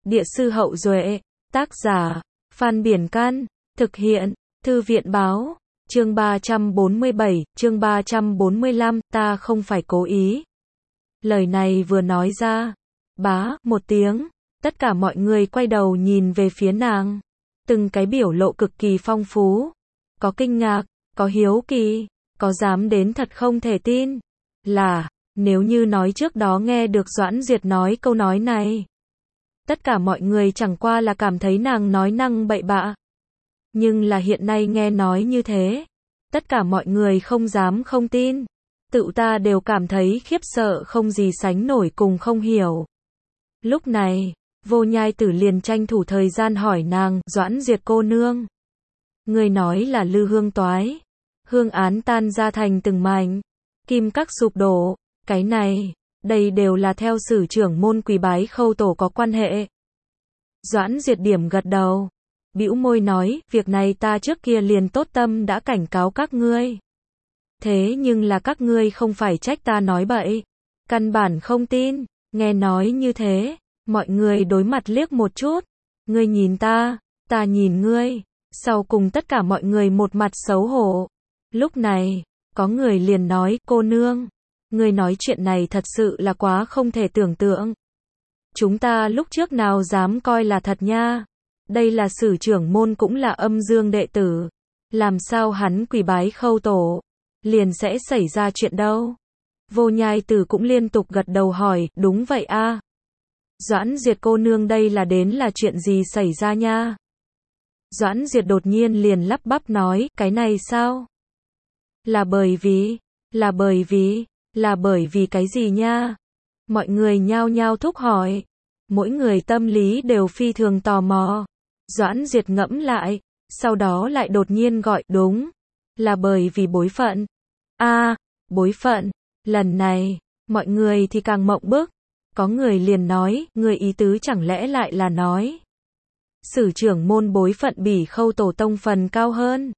Địa sư Hậu Duệ, tác giả, Phan Biển Can, thực hiện, Thư viện Báo, chương 347, chương 345, ta không phải cố ý. Lời này vừa nói ra, bá, một tiếng, tất cả mọi người quay đầu nhìn về phía nàng. Từng cái biểu lộ cực kỳ phong phú. Có kinh ngạc, có hiếu kỳ, có dám đến thật không thể tin. Là, nếu như nói trước đó nghe được Doãn Duyệt nói câu nói này, tất cả mọi người chẳng qua là cảm thấy nàng nói năng bậy bạ. Nhưng là hiện nay nghe nói như thế, tất cả mọi người không dám không tin. Tự ta đều cảm thấy khiếp sợ không gì sánh nổi cùng không hiểu. Lúc này, Vô Nhai Tử liền tranh thủ thời gian hỏi nàng, Doãn Duyệt cô nương. Người nói là lư hương toái. Hương án tan ra thành từng mảnh. Kim các sụp đổ. Cái này, đây đều là theo sử trưởng môn quỳ bái khâu tổ có quan hệ. Doãn Duyệt điểm gật đầu. Bĩu môi nói, việc này ta trước kia liền tốt tâm đã cảnh cáo các ngươi. Thế nhưng là các ngươi không phải trách ta nói bậy. Căn bản không tin. Nghe nói như thế, mọi người đối mặt liếc một chút. Ngươi nhìn ta nhìn ngươi. Sau cùng tất cả mọi người một mặt xấu hổ. Lúc này, có người liền nói, cô nương, ngươi nói chuyện này thật sự là quá không thể tưởng tượng. Chúng ta lúc trước nào dám coi là thật nha. Đây là sử trưởng môn cũng là âm dương đệ tử. Làm sao hắn quỳ bái khâu tổ, liền sẽ xảy ra chuyện đâu. Vô Nhai Tử cũng liên tục gật đầu hỏi, đúng vậy a. Doãn Duyệt cô nương đây là đến là chuyện gì xảy ra nha. Doãn Duyệt đột nhiên liền lắp bắp nói, cái này sao? Là bởi vì cái gì nha? Mọi người nhao nhao thúc hỏi. Mỗi người tâm lý đều phi thường tò mò. Doãn Duyệt ngẫm lại, sau đó lại đột nhiên gọi, đúng. Là bởi vì bối phận. Bối phận. Lần này, mọi người thì càng mộng bức. Có người liền nói, người ý tứ chẳng lẽ lại là nói. Sử trưởng môn bối phận bỉ khâu tổ tông phần cao hơn.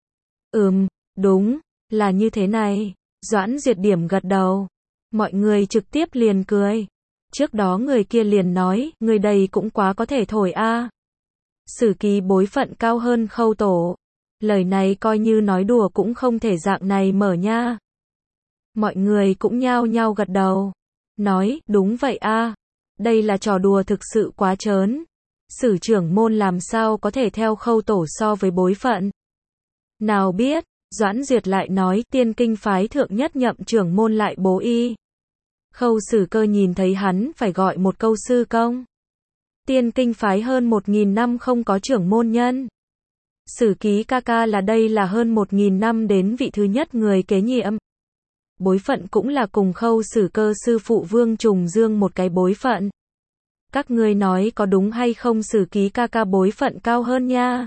Đúng, là như thế này. Doãn Duyệt điểm gật đầu. Mọi người trực tiếp liền cười. Trước đó người kia liền nói, người đây cũng quá có thể thổi a. Sử ký bối phận cao hơn khâu tổ. Lời này coi như nói đùa cũng không thể dạng này mở nha. Mọi người cũng nhao nhao gật đầu. Nói, đúng vậy a. Đây là trò đùa thực sự quá trớn. Sử trưởng môn làm sao có thể theo khâu tổ so với bối phận. Nào biết, Doãn Duyệt lại nói Tiên Kinh phái thượng nhất nhậm trưởng môn lại bố y. Khâu Sử Cơ nhìn thấy hắn phải gọi một câu sư công. Tiên Kinh phái hơn 1000 năm không có trưởng môn nhân. Sử ký ca ca là đây là hơn 1000 năm đến vị thứ nhất người kế nhiệm. Bối phận cũng là cùng Khâu Sử Cơ sư phụ Vương Trùng Dương một cái bối phận. Các ngươi nói có đúng hay không, Sử ký ca ca bối phận cao hơn nha.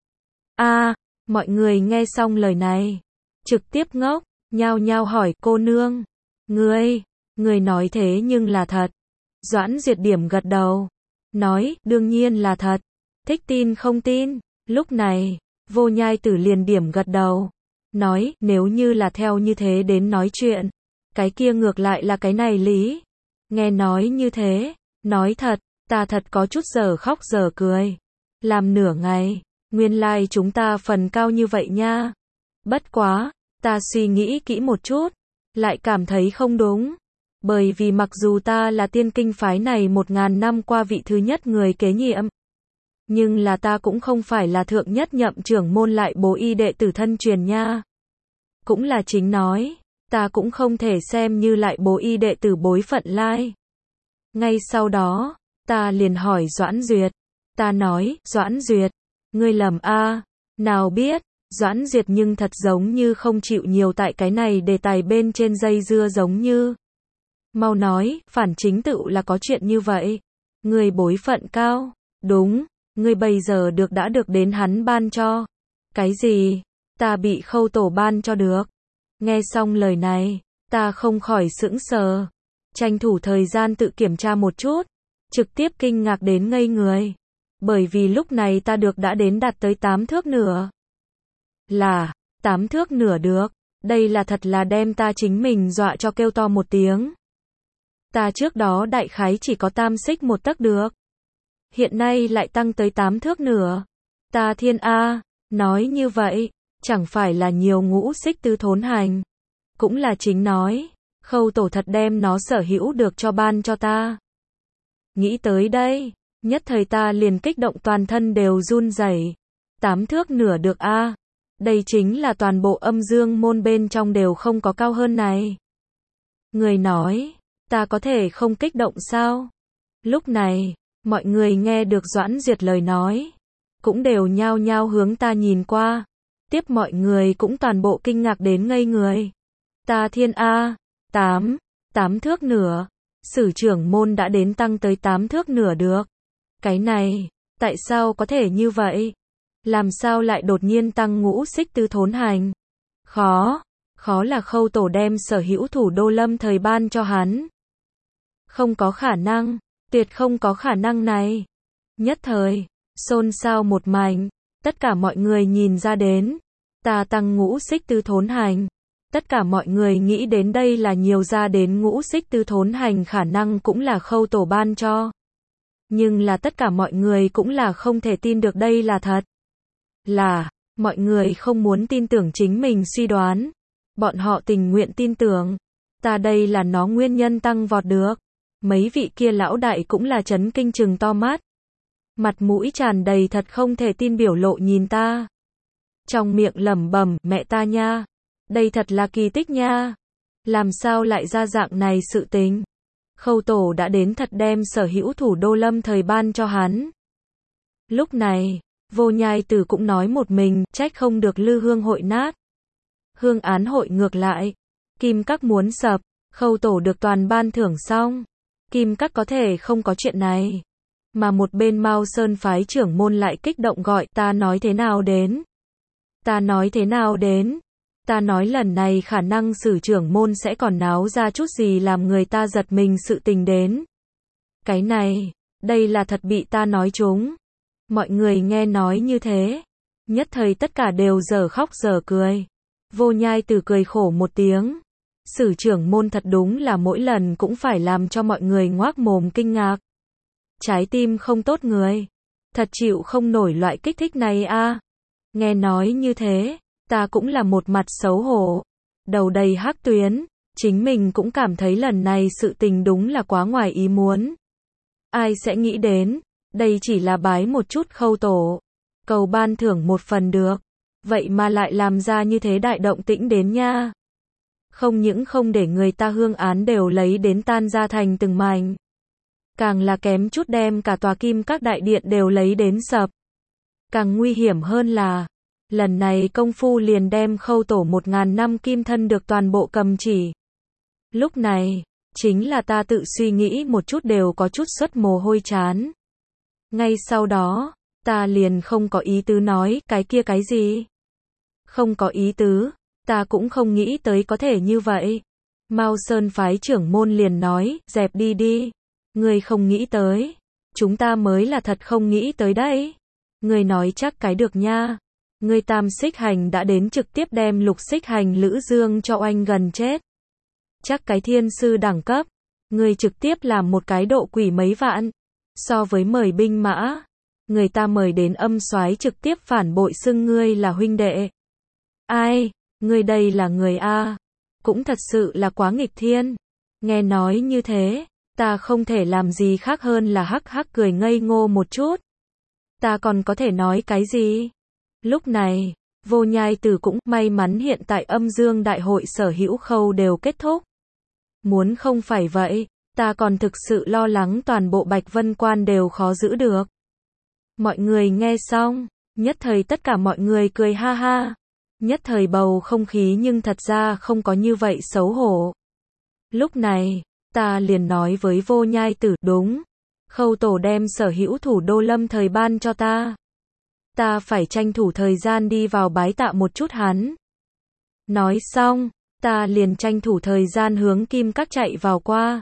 Mọi người nghe xong lời này, trực tiếp ngốc, nhao nhao hỏi, cô nương, ngươi nói thế nhưng là thật. Doãn Duyệt điểm gật đầu, nói, đương nhiên là thật, thích tin không tin. Lúc này, Vô Nhai Tử liền điểm gật đầu, nói, nếu như là theo như thế đến nói chuyện, cái kia ngược lại là cái này lý. Nghe nói như thế, nói thật, ta thật có chút giờ khóc giờ cười. Làm nửa ngày, nguyên lai chúng ta phần cao như vậy nha. Bất quá, ta suy nghĩ kỹ một chút, lại cảm thấy không đúng. Bởi vì mặc dù ta là Tiên Kinh phái này 1000 năm qua vị thứ nhất người kế nhiệm, nhưng là ta cũng không phải là thượng nhất nhậm trưởng môn lại bố y đệ tử thân truyền nha. Cũng là chính nói, ta cũng không thể xem như lại bố y đệ tử bối phận lai. Ngay sau đó, ta liền hỏi Doãn Duyệt. Ta nói, Doãn Duyệt, ngươi lầm a. Nào biết, Doãn Duyệt nhưng thật giống như không chịu nhiều tại cái này đề tài bên trên dây dưa giống như. Mau nói, phản chính tự là có chuyện như vậy. Ngươi bối phận cao, đúng, ngươi bây giờ đã được đến hắn ban cho. Cái gì? Ta bị khâu tổ ban cho được. Nghe xong lời này, ta không khỏi sững sờ. Tranh thủ thời gian tự kiểm tra một chút, trực tiếp kinh ngạc đến ngây người. Bởi vì lúc này ta đã đến đạt tới 8 thước nửa. Là, 8 thước nửa được, đây là thật là đem ta chính mình dọa cho kêu to một tiếng. Ta trước đó đại khái chỉ có tam xích 1 tấc được. hiện nay lại tăng tới 8 thước nữa. Ta thiên a, nói như vậy, chẳng phải là nhiều ngũ xích tứ thốn hành. Cũng là chính nói, Khâu tổ thật đem nó sở hữu được cho ban cho ta. Nghĩ tới đây, nhất thời ta liền kích động toàn thân đều run rẩy. 8 thước nửa được a, đây chính là toàn bộ âm dương môn bên trong đều không có cao hơn này. Người nói, ta có thể không kích động sao? Lúc này, mọi người nghe được Doãn Duyệt lời nói, cũng đều nhao nhao hướng ta nhìn qua. Tiếp mọi người cũng toàn bộ kinh ngạc đến ngây người. Ta thiên a, 8 thước nửa, Sử trưởng môn đã đến tăng tới 8 thước nửa được. Cái này, tại sao có thể như vậy? Làm sao lại đột nhiên tăng ngũ xích tứ thốn hành? Khó là Khâu tổ đem sở hữu thủ đô lâm thời ban cho hắn. Không có khả năng, tuyệt không có khả năng này. Nhất thời, xôn xao một mảnh, tất cả mọi người nhìn ra đến. Ta tăng ngũ xích tứ thốn hành. Tất cả mọi người nghĩ đến đây là nhiều ra đến ngũ xích tứ thốn hành khả năng cũng là Khâu tổ ban cho. Nhưng là tất cả mọi người cũng là không thể tin được đây là thật. Là, mọi người không muốn tin tưởng chính mình suy đoán. Bọn họ tình nguyện tin tưởng. Ta đây là nó nguyên nhân tăng vọt được. Mấy vị kia lão đại cũng là chấn kinh trừng to mắt. Mặt mũi tràn đầy thật không thể tin biểu lộ nhìn ta. Trong miệng lẩm bẩm, mẹ ta nha. Đây thật là kỳ tích nha. Làm sao lại ra dạng này sự tình? Khâu tổ đã đến thật đem sở hữu thủ đô lâm thời ban cho hắn. Lúc này, Vô Nhai Tử cũng nói một mình, trách không được Lư Hương hội nát. Hương án hội ngược lại. Kim Các muốn sập, Khâu tổ được toàn ban thưởng xong. Kim Các có thể không có chuyện này. Mà một bên Mao Sơn phái trưởng môn lại kích động gọi, ta nói thế nào đến? Ta nói thế nào đến? Ta nói lần này khả năng Sử trưởng môn sẽ còn náo ra chút gì làm người ta giật mình sự tình đến. Cái này, đây là thật bị ta nói trúng. Mọi người nghe nói như thế, nhất thời tất cả đều dở khóc dở cười. Vô Nhai Tử cười khổ một tiếng. Sử trưởng môn thật đúng là mỗi lần cũng phải làm cho mọi người ngoác mồm kinh ngạc. Trái tim không tốt người, thật chịu không nổi loại kích thích này a. Nghe nói như thế, ta cũng là một mặt xấu hổ, đầu đầy hắc tuyến, chính mình cũng cảm thấy lần này sự tình đúng là quá ngoài ý muốn. Ai sẽ nghĩ đến, đây chỉ là bái một chút Khâu tổ, cầu ban thưởng một phần được, vậy mà lại làm ra như thế đại động tĩnh đến nha. Không những không để người ta hương án đều lấy đến tan ra thành từng mảnh, càng là kém chút đem cả tòa Kim Các đại điện đều lấy đến sập. Càng nguy hiểm hơn là, lần này công phu liền đem Khâu tổ 1000 năm kim thân được toàn bộ cầm chỉ. Lúc này, chính là ta tự suy nghĩ một chút đều có chút xuất mồ hôi chán. Ngay sau đó, ta liền không có ý tứ nói cái kia cái gì. Không có ý tứ, ta cũng không nghĩ tới có thể như vậy. Mao Sơn phái trưởng môn liền nói, dẹp đi đi. Người không nghĩ tới, chúng ta mới là thật không nghĩ tới đấy. Người nói chắc cái được nha. Người tam xích hành đã đến trực tiếp đem lục xích hành Lữ Dương cho oanh gần chết. Chắc cái thiên sư đẳng cấp. Người trực tiếp làm một cái độ quỷ mấy vạn. So với mời binh mã, người ta mời đến âm soái trực tiếp phản bội xưng ngươi là huynh đệ. Ai, ngươi đây là người A. Cũng thật sự là quá nghịch thiên. Nghe nói như thế, ta không thể làm gì khác hơn là hắc hắc cười ngây ngô một chút. Ta còn có thể nói cái gì? Lúc này, Vô Nhai Tử cũng may mắn hiện tại âm dương đại hội sở hữu khâu đều kết thúc. Muốn không phải vậy, ta còn thực sự lo lắng toàn bộ Bạch Vân Quan đều khó giữ được. Mọi người nghe xong, nhất thời tất cả mọi người cười ha ha. Nhất thời bầu không khí nhưng thật ra không có như vậy xấu hổ. Lúc này, ta liền nói với Vô Nhai Tử, đúng. Khâu tổ đem sở hữu thủ đô lâm thời ban cho ta. Ta phải tranh thủ thời gian đi vào bái tạ một chút hắn. Nói xong, ta liền tranh thủ thời gian hướng Kim Các chạy vào qua.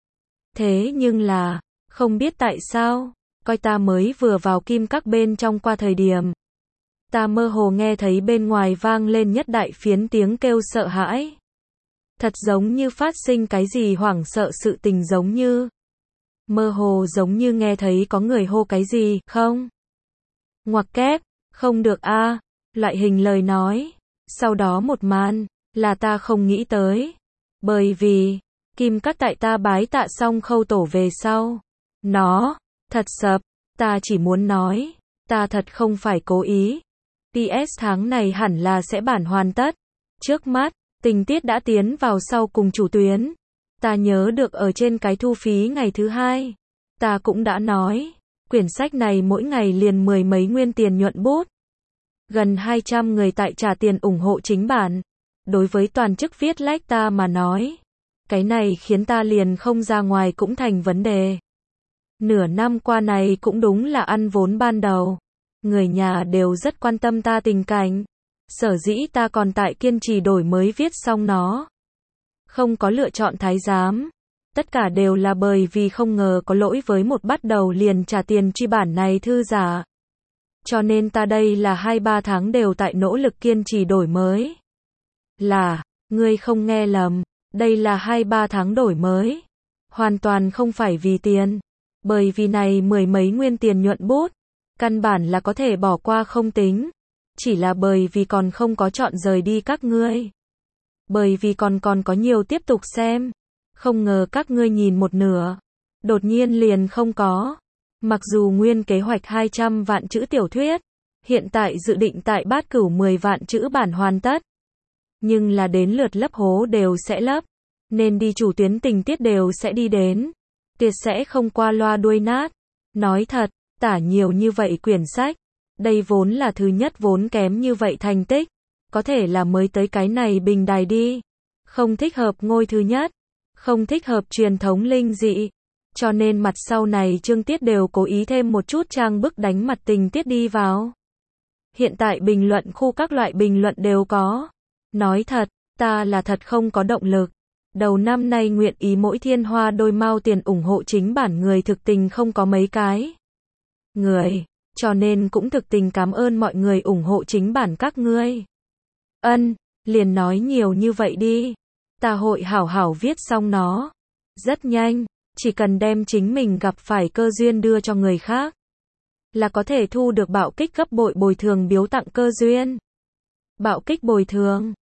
Thế nhưng là, không biết tại sao, coi ta mới vừa vào Kim Các bên trong qua thời điểm. Ta mơ hồ nghe thấy bên ngoài vang lên nhất đại phiến tiếng kêu sợ hãi. Thật giống như phát sinh cái gì hoảng sợ sự tình giống như. Mơ hồ giống như nghe thấy có người hô cái gì, không? Ngoặc kép, không được a, loại hình lời nói. Sau đó một màn, là ta không nghĩ tới. Bởi vì, kim cắt tại ta bái tạ xong khâu tổ về sau. Nó, thật sập, ta chỉ muốn nói, ta thật không phải cố ý. PS tháng này hẳn là sẽ bản hoàn tất. Trước mắt, tình tiết đã tiến vào sau cùng chủ tuyến. Ta nhớ được ở trên cái thu phí ngày thứ 2. Ta cũng đã nói, quyển sách này mỗi ngày liền 10 mấy nguyên tiền nhuận bút. Gần 200 người tại trả tiền ủng hộ chính bản. Đối với toàn chức viết lách ta mà nói, cái này khiến ta liền không ra ngoài cũng thành vấn đề. Nửa năm qua này cũng đúng là ăn vốn ban đầu. Người nhà đều rất quan tâm ta tình cảnh. Sở dĩ ta còn tại kiên trì đổi mới viết xong nó. Không có lựa chọn thái giám. Tất cả đều là bởi vì không ngờ có lỗi với một bắt đầu liền trả tiền truy bản này thư giả. Cho nên ta đây là 2-3 tháng đều tại nỗ lực kiên trì đổi mới. Là, ngươi không nghe lầm, đây là 2-3 tháng đổi mới. Hoàn toàn không phải vì tiền. Bởi vì này 10 mấy nguyên tiền nhuận bút, căn bản là có thể bỏ qua không tính. Chỉ là bởi vì còn không có chọn rời đi các ngươi. Bởi vì còn có nhiều tiếp tục xem. Không ngờ các ngươi nhìn một nửa. Đột nhiên liền không có. Mặc dù nguyên kế hoạch 200 vạn chữ tiểu thuyết. Hiện tại dự định tại Bát Cửu 10 vạn chữ bản hoàn tất. Nhưng là đến lượt lấp hố đều sẽ lấp. Nên đi chủ tuyến tình tiết đều sẽ đi đến. Tuyệt sẽ không qua loa đuôi nát. Nói thật, tả nhiều như vậy quyển sách. Đây vốn là thứ nhất vốn kém như vậy thành tích. Có thể là mới tới cái này bình đài đi. Không thích hợp ngôi thứ nhất. Không thích hợp truyền thống linh dị. Cho nên mặt sau này chương tiết đều cố ý thêm một chút trang bức đánh mặt tình tiết đi vào. Hiện tại bình luận khu các loại bình luận đều có. Nói thật, ta là thật không có động lực. Đầu năm nay nguyện ý mỗi thiên hoa đôi mao tiền ủng hộ chính bản người thực tình không có mấy cái. Người, cho nên cũng thực tình cảm ơn mọi người ủng hộ chính bản các ngươi. Liền nói nhiều như vậy đi. Ta hội hảo hảo viết xong nó. Rất nhanh, chỉ cần đem chính mình gặp phải cơ duyên đưa cho người khác. Là có thể thu được bạo kích gấp bội bồi thường biếu tặng cơ duyên. Bạo kích bồi thường.